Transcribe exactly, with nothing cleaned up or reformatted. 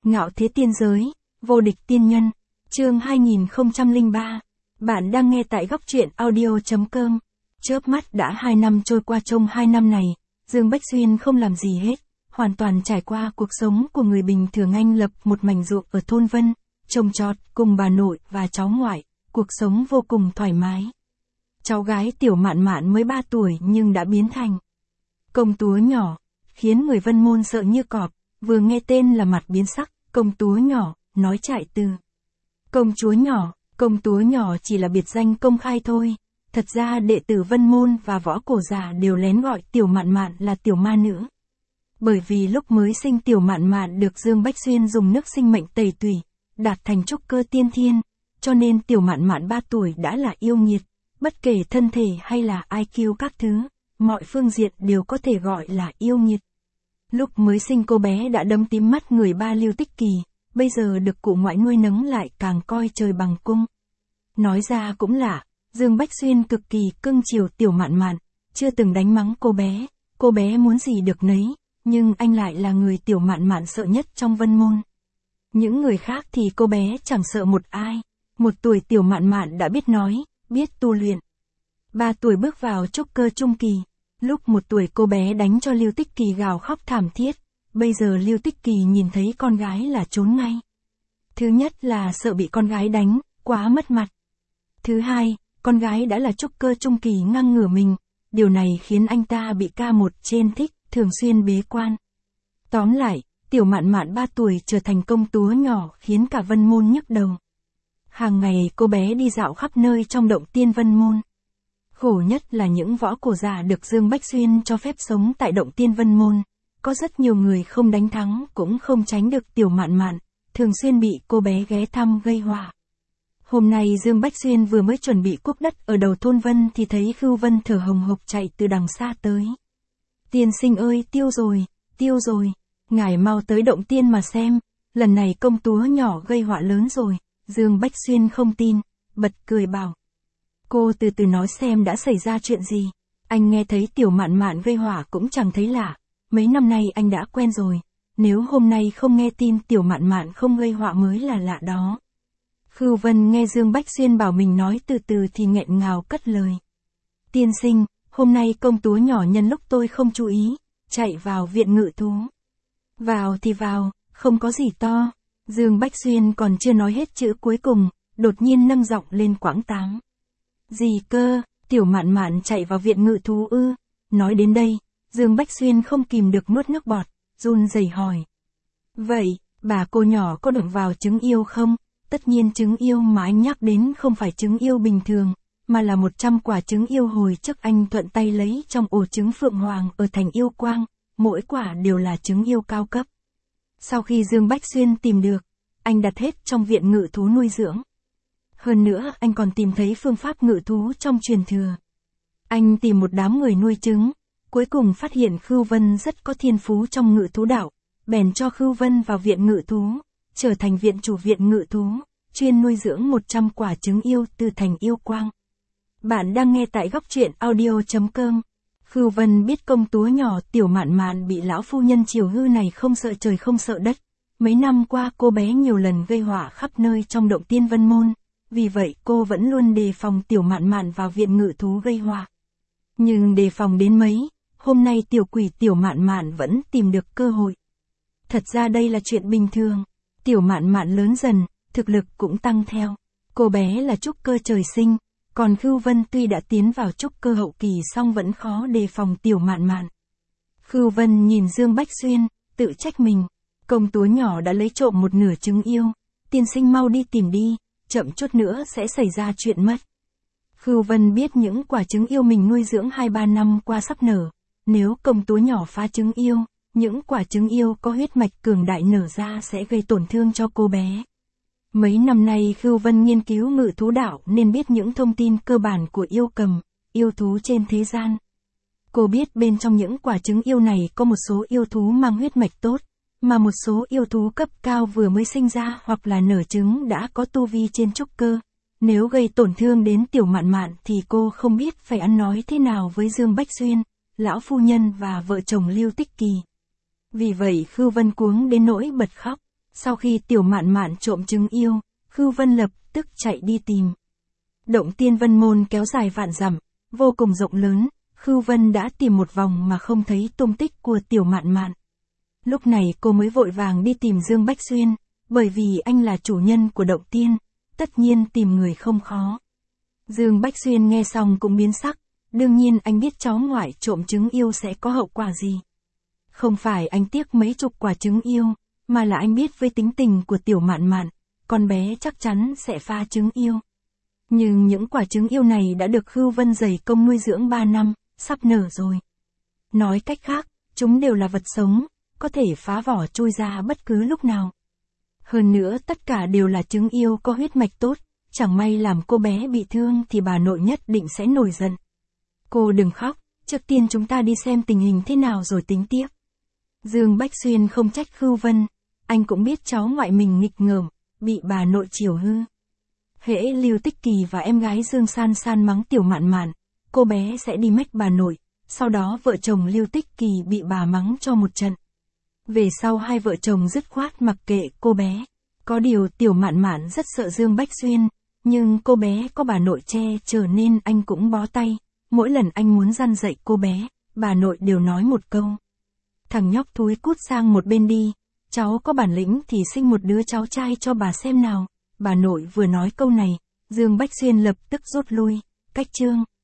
Ngạo thế tiên giới, vô địch tiên nhân, chương hai nghìn không trăm lẻ ba. Bạn đang nghe tại góc truyện audio chấm com. Chớp mắt đã hai năm trôi qua, trong hai năm này, Dương Bách Xuyên không làm gì hết, hoàn toàn trải qua cuộc sống của người bình thường. Anh lập một mảnh ruộng ở thôn Vân, trồng trọt cùng bà nội và cháu ngoại, cuộc sống vô cùng thoải mái. Cháu gái Tiểu Mạn Mạn mới ba tuổi nhưng đã biến thành công chúa nhỏ, khiến người Vân Môn sợ như cọp, vừa nghe tên là mặt biến sắc. Công chúa nhỏ, nói chạy từ công chúa nhỏ, công chúa nhỏ chỉ là biệt danh công khai thôi. Thật ra đệ tử Vân Môn và võ cổ giả đều lén gọi Tiểu Mạn Mạn là tiểu ma nữ. Bởi vì lúc mới sinh Tiểu Mạn Mạn được Dương Bách Xuyên dùng nước sinh mệnh tẩy tủy, đạt thành trúc cơ tiên thiên, cho nên Tiểu Mạn Mạn ba tuổi đã là yêu nghiệt, bất kể thân thể hay là i kiu các thứ, mọi phương diện đều có thể gọi là yêu nghiệt. Lúc mới sinh cô bé đã đâm tím mắt người ba Lưu Tích Kỳ, bây giờ được cụ ngoại nuôi nấng lại càng coi trời bằng cung. Nói ra cũng lạ, Dương Bách Xuyên cực kỳ cưng chiều Tiểu Mạn Mạn, chưa từng đánh mắng cô bé, cô bé muốn gì được nấy, nhưng anh lại là người Tiểu Mạn Mạn sợ nhất trong Vân Môn. Những người khác thì cô bé chẳng sợ một ai, một tuổi Tiểu Mạn Mạn đã biết nói, biết tu luyện. Ba tuổi bước vào trúc cơ trung kỳ. Lúc một tuổi cô bé đánh cho Lưu Tích Kỳ gào khóc thảm thiết, bây giờ Lưu Tích Kỳ nhìn thấy con gái là trốn ngay. Thứ nhất là sợ bị con gái đánh, quá mất mặt. Thứ hai, con gái đã là trúc cơ trung kỳ ngang ngửa mình, điều này khiến anh ta bị ca một trên thích, thường xuyên bế quan. Tóm lại, Tiểu Mạn Mạn ba tuổi trở thành công chúa nhỏ khiến cả Vân Môn nhức đầu. Hàng ngày cô bé đi dạo khắp nơi trong động tiên Vân Môn. Khổ nhất là những võ cổ giả được Dương Bách Xuyên cho phép sống tại động tiên Vân Môn. Có rất nhiều người không đánh thắng cũng không tránh được Tiểu Mạn Mạn, thường xuyên bị cô bé ghé thăm gây họa. Hôm nay Dương Bách Xuyên vừa mới chuẩn bị cuốc đất ở đầu thôn Vân thì thấy Khưu Vân thở hồng hộc chạy từ đằng xa tới. Tiên sinh ơi, tiêu rồi, tiêu rồi, ngài mau tới động tiên mà xem, lần này công chúa nhỏ gây họa lớn rồi. Dương Bách Xuyên không tin, bật cười bảo. Cô từ từ nói xem đã xảy ra chuyện gì. Anh nghe thấy Tiểu Mạn Mạn gây họa cũng chẳng thấy lạ. Mấy năm nay anh đã quen rồi. Nếu hôm nay không nghe tin Tiểu Mạn Mạn không gây họa mới là lạ đó. Khưu Vân nghe Dương Bách Xuyên bảo mình nói từ từ thì nghẹn ngào cất lời. Tiên sinh, hôm nay công chúa nhỏ nhân lúc tôi không chú ý, chạy vào viện ngự thú. Vào thì vào, không có gì to. Dương Bách Xuyên còn chưa nói hết chữ cuối cùng, đột nhiên nâng giọng lên quãng tám. Gì cơ, Tiểu Mạn Mạn chạy vào viện ngự thú ư? Nói đến đây, Dương Bách Xuyên không kìm được nuốt nước bọt, run rẩy hỏi. Vậy, bà cô nhỏ có được vào trứng yêu không? Tất nhiên trứng yêu mà anh nhắc đến không phải trứng yêu bình thường, mà là một trăm quả trứng yêu hồi trước anh thuận tay lấy trong ổ trứng Phượng Hoàng ở thành Yêu Quang, mỗi quả đều là trứng yêu cao cấp. Sau khi Dương Bách Xuyên tìm được, anh đặt hết trong viện ngự thú nuôi dưỡng. Hơn nữa anh còn tìm thấy phương pháp ngự thú trong truyền thừa. Anh tìm một đám người nuôi trứng, cuối cùng phát hiện Khưu Vân rất có thiên phú trong ngự thú đạo, bèn cho Khưu Vân vào viện ngự thú, trở thành viện chủ viện ngự thú, chuyên nuôi dưỡng một trăm quả trứng yêu từ thành Yêu Quang. Bạn đang nghe tại góc truyện audio chấm com. Khưu Vân biết công chúa nhỏ Tiểu Mạn Mạn bị lão phu nhân chiều hư này không sợ trời không sợ đất. Mấy năm qua cô bé nhiều lần gây họa khắp nơi trong động tiên Vân Môn. Vì vậy cô vẫn luôn đề phòng Tiểu Mạn Mạn vào viện ngự thú gây họa. Nhưng đề phòng đến mấy, hôm nay tiểu quỷ Tiểu Mạn Mạn vẫn tìm được cơ hội. Thật ra đây là chuyện bình thường. Tiểu Mạn Mạn lớn dần, thực lực cũng tăng theo. Cô bé là trúc cơ trời sinh, còn Khưu Vân tuy đã tiến vào trúc cơ hậu kỳ song vẫn khó đề phòng Tiểu Mạn Mạn. Khưu Vân nhìn Dương Bách Xuyên, tự trách mình. Công chúa nhỏ đã lấy trộm một nửa trứng yêu. Tiên sinh mau đi tìm đi. Chậm chút nữa sẽ xảy ra chuyện mất. Khưu Vân biết những quả trứng yêu mình nuôi dưỡng hai ba năm qua sắp nở. Nếu công chúa nhỏ phá trứng yêu, những quả trứng yêu có huyết mạch cường đại nở ra sẽ gây tổn thương cho cô bé. Mấy năm nay Khưu Vân nghiên cứu ngự thú đạo nên biết những thông tin cơ bản của yêu cầm, yêu thú trên thế gian. Cô biết bên trong những quả trứng yêu này có một số yêu thú mang huyết mạch tốt, mà một số yêu thú cấp cao vừa mới sinh ra hoặc là nở trứng đã có tu vi trên trúc cơ. Nếu gây tổn thương đến Tiểu Mạn Mạn thì cô không biết phải ăn nói thế nào với Dương Bách Xuyên, lão phu nhân và vợ chồng Lưu Tích Kỳ. Vì vậy Khưu Vân cuống đến nỗi bật khóc. Sau khi Tiểu Mạn Mạn trộm trứng yêu, Khưu Vân lập tức chạy đi tìm. Động Tiên Vân Môn kéo dài vạn dặm, vô cùng rộng lớn, Khưu Vân đã tìm một vòng mà không thấy tung tích của Tiểu Mạn Mạn. Lúc này cô mới vội vàng đi tìm Dương Bách Xuyên, bởi vì anh là chủ nhân của Động Tiên, tất nhiên tìm người không khó. Dương Bách Xuyên nghe xong cũng biến sắc, đương nhiên anh biết cháu ngoại trộm trứng yêu sẽ có hậu quả gì. Không phải anh tiếc mấy chục quả trứng yêu, mà là anh biết với tính tình của Tiểu Mạn Mạn, con bé chắc chắn sẽ phá trứng yêu. Nhưng những quả trứng yêu này đã được Khưu Vân dày công nuôi dưỡng ba năm, sắp nở rồi. Nói cách khác, chúng đều là vật sống, có thể phá vỏ chui ra bất cứ lúc nào. Hơn nữa tất cả đều là trứng yêu có huyết mạch tốt, chẳng may làm cô bé bị thương thì bà nội nhất định sẽ nổi giận. Cô đừng khóc, trước tiên chúng ta đi xem tình hình thế nào rồi tính tiếp. Dương Bách Xuyên không trách Khưu Vân, anh cũng biết cháu ngoại mình nghịch ngợm, bị bà nội chiều hư. Hễ Lưu Tích Kỳ và em gái Dương San San mắng Tiểu Mạn Mạn, cô bé sẽ đi mách bà nội, sau đó vợ chồng Lưu Tích Kỳ bị bà mắng cho một trận. Về sau hai vợ chồng dứt khoát mặc kệ cô bé. Có điều Tiểu Mạn Mạn rất sợ Dương Bách Xuyên, nhưng cô bé có bà nội che chở nên anh cũng bó tay. Mỗi lần anh muốn răn dạy cô bé, bà nội đều nói một câu: thằng nhóc thúi cút sang một bên đi, cháu có bản lĩnh thì sinh một đứa cháu trai cho bà xem nào. Bà nội vừa nói câu này, Dương Bách Xuyên lập tức rút lui. Cách chương